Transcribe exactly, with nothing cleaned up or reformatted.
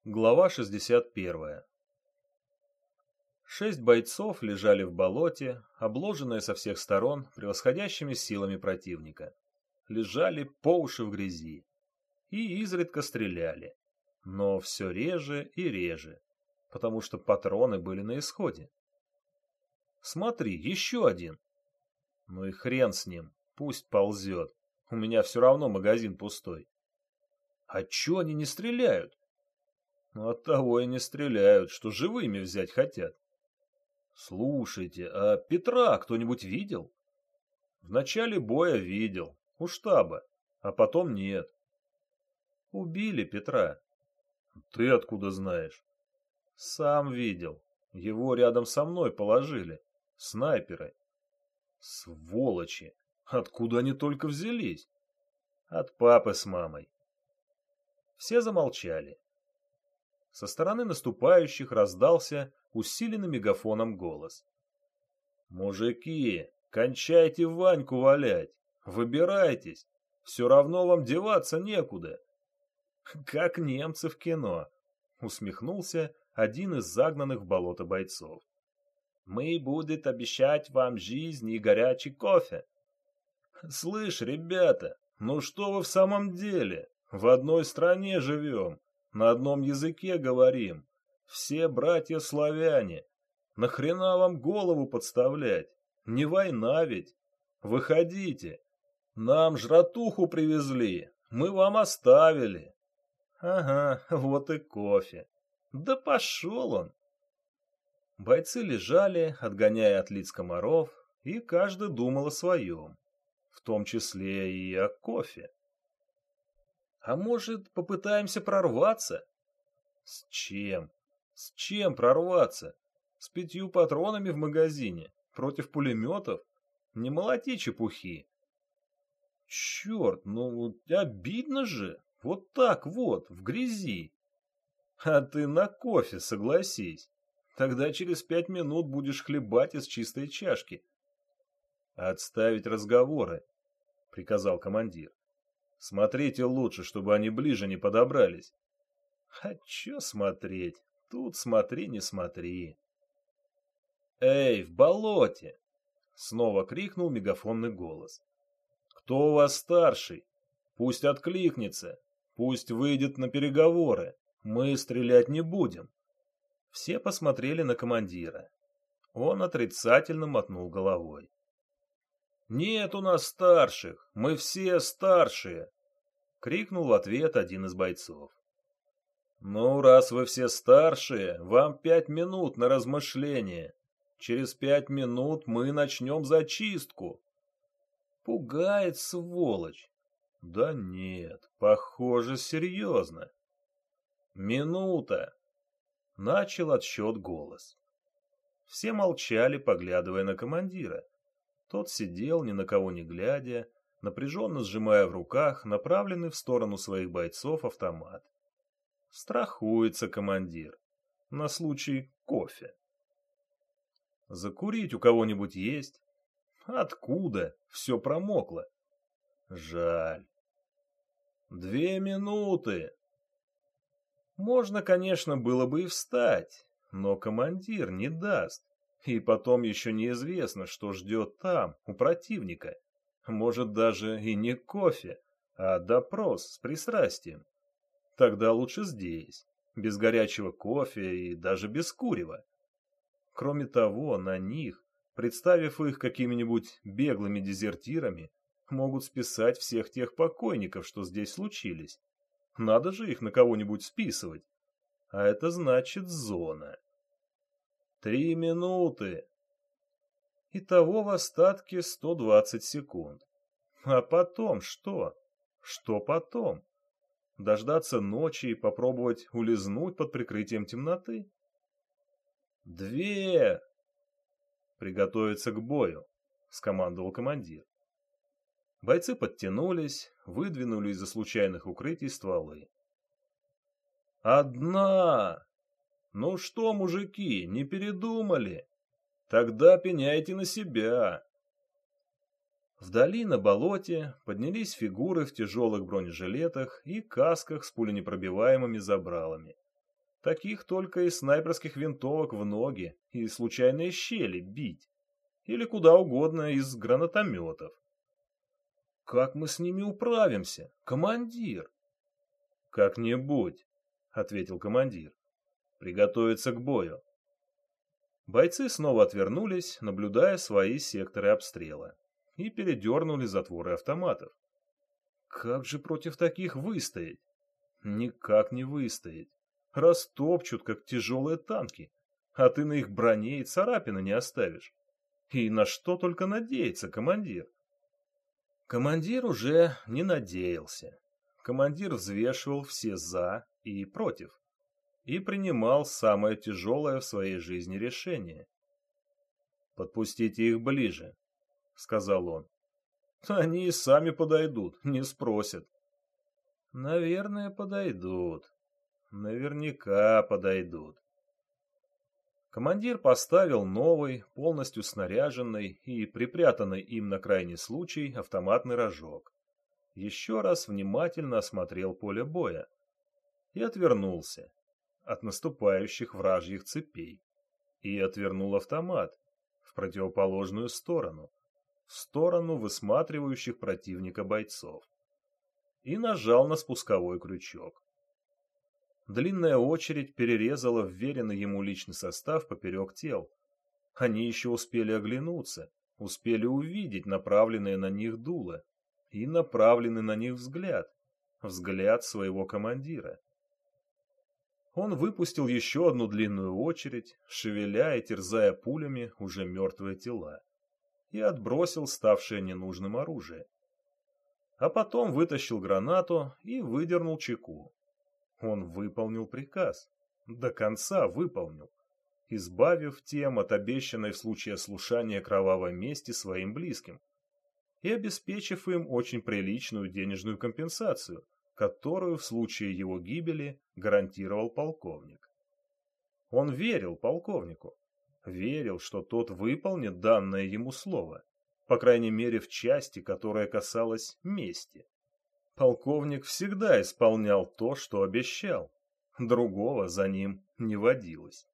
Глава шестьдесят первая. Шесть бойцов лежали в болоте, обложенные со всех сторон превосходящими силами противника. Лежали по уши в грязи. И изредка стреляли. Но все реже и реже, потому что патроны были на исходе. Смотри, еще один. Ну и хрен с ним, пусть ползет. У меня все равно магазин пустой. А че они не стреляют? Ну, оттого и не стреляют, что живыми взять хотят. Слушайте, а Петра кто-нибудь видел? В начале боя видел, у штаба, а потом нет. Убили Петра. Ты откуда знаешь? Сам видел. Его рядом со мной положили. Снайперы. Сволочи! Откуда они только взялись? От папы с мамой. Все замолчали. Со стороны наступающих раздался усиленный мегафоном голос. «Мужики, кончайте Ваньку валять! Выбирайтесь! Все равно вам деваться некуда!» «Как немцы в кино!» — усмехнулся один из загнанных в болото бойцов. «Мы будет обещать вам жизнь и горячий кофе!» «Слышь, ребята, ну что вы в самом деле? В одной стране живем, на одном языке говорим, все братья-славяне. Нахрена вам голову подставлять? Не война ведь. Выходите. Нам жратуху привезли, мы вам оставили». Ага, вот и кофе. Да пошел он. Бойцы лежали, отгоняя от лиц комаров, и каждый думал о своем, в том числе и о кофе. А может, попытаемся прорваться? С чем? С чем прорваться? С пятью патронами в магазине? Против пулеметов? Не молоти чепухи. Черт, ну обидно же. Вот так вот, в грязи. А ты на кофе согласись. Тогда через пять минут будешь хлебать из чистой чашки. Отставить разговоры, приказал командир. Смотрите лучше, чтобы они ближе не подобрались. А чё смотреть? Тут смотри, не смотри. Эй, в болоте! Снова крикнул мегафонный голос. Кто у вас старший? Пусть откликнется. Пусть выйдет на переговоры. Мы стрелять не будем. Все посмотрели на командира. Он отрицательно мотнул головой. «Нет у нас старших! Мы все старшие!» — крикнул в ответ один из бойцов. «Ну, раз вы все старшие, вам пять минут на размышление. Через пять минут мы начнем зачистку». Пугает, сволочь. Да нет, похоже, серьезно. «Минута!» — начал отсчет голос. Все молчали, поглядывая на командира. Тот сидел, ни на кого не глядя, напряженно сжимая в руках направленный в сторону своих бойцов автомат. Страхуется командир. На случай кофе. Закурить у кого-нибудь есть? Откуда? Все промокло. Жаль. Две минуты. Можно, конечно, было бы и встать, но командир не даст. И потом еще неизвестно, что ждет там, у противника. Может, даже и не кофе, а допрос с пристрастием. Тогда лучше здесь, без горячего кофе и даже без курева. Кроме того, на них, представив их какими-нибудь беглыми дезертирами, могут списать всех тех покойников, что здесь случились. Надо же их на кого-нибудь списывать. А это значит зона. Три минуты. Итого в остатке сто двадцать секунд. А потом что? Что потом? Дождаться ночи и попробовать улизнуть под прикрытием темноты? Две! Приготовиться к бою, скомандовал командир. Бойцы подтянулись, выдвинули из-за случайных укрытий стволы. Одна! Ну что, мужики, не передумали? Тогда пеняйте на себя. Вдали на болоте поднялись фигуры в тяжелых бронежилетах и касках с пуленепробиваемыми забралами. Таких только из снайперских винтовок в ноги и случайные щели бить. Или куда угодно из гранатометов. Как мы с ними управимся, командир? Как-нибудь, ответил командир. Приготовиться к бою. Бойцы снова отвернулись, наблюдая свои секторы обстрела, и передернули затворы автоматов. Как же против таких выстоять? Никак не выстоять. Растопчут, как тяжелые танки, а ты на их броне и царапины не оставишь. И на что только надеется командир? Командир уже не надеялся. Командир взвешивал все «за» и «против» и принимал самое тяжелое в своей жизни решение. «Подпустите их ближе», — сказал он. «Они и сами подойдут, не спросят». «Наверное, подойдут. Наверняка подойдут». Командир поставил новый, полностью снаряженный и припрятанный им на крайний случай автоматный рожок. Еще раз внимательно осмотрел поле боя и отвернулся от наступающих вражьих цепей и отвернул автомат в противоположную сторону, в сторону высматривающих противника бойцов, и нажал на спусковой крючок. Длинная очередь перерезала вверенный ему личный состав поперек тел. Они еще успели оглянуться, успели увидеть направленные на них дуло и направленный на них взгляд, взгляд своего командира. Он выпустил еще одну длинную очередь, шевеля и терзая пулями уже мертвые тела, и отбросил ставшее ненужным оружие. А потом вытащил гранату и выдернул чеку. Он выполнил приказ, до конца выполнил, избавив тем от обещанной в случае ослушания кровавой мести своим близким и обеспечив им очень приличную денежную компенсацию, которую в случае его гибели гарантировал полковник. Он верил полковнику, верил, что тот выполнит данное ему слово, по крайней мере в части, которая касалась мести. Полковник всегда исполнял то, что обещал, другого за ним не водилось.